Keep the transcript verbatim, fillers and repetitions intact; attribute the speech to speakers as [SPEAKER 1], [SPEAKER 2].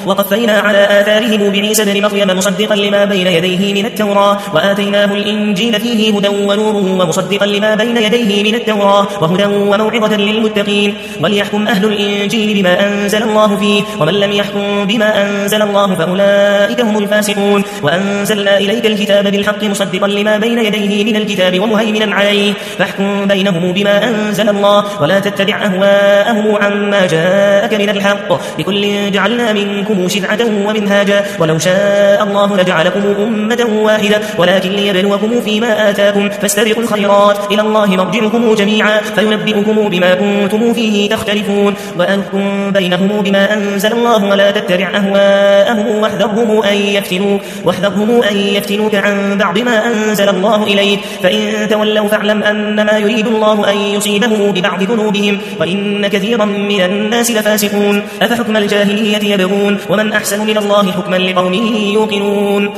[SPEAKER 1] وقفينا على آثارهم بعيسى بن مريم مصدقا لما بين يديه من التوراة وآتيناه الإنجيل فيه هدى ونور ومصدقا لما بين يديه من التوراة وهدى وموعظة للمتقين وليحكم أهل الإنجيل بما أنزل الله فيه ومن لم يحكم بما أنزل الله فأولئك هم الفاسقون وأنزلنا إليك الكتاب بالحق مصدقا لما بين يديه من الكتاب ومهيمنا عليه فاحكم بينهم بما أنزل الله ولا تتبع أهواءهم عما جاءك من الحق لكل جعلنا منكم شرعة ومنهاجا ولو شاء الله لجعلكم أمة واحدة ولكن ليبلوكم فيما آتاكم فاستبقوا الخيرات إلى الله مرجعكم جميعا فينبئكم بما كنتم فيه تختلفون وأنكم بينهم بما أنزل الله ولا تتبع أهواءهم واحذرهم أن يفتنوك واحذرهم أن يفتنوك عن بعض ما أنزل الله إليك فإن تولوا فاعلم أنما يريد الله أن يصيبهم ببعض ذنوبهم وإن كثيرا من الناس لفاسقون أفحكم الجاهلية يبغون ومن أحسن من الله حكما لقوم يوقنون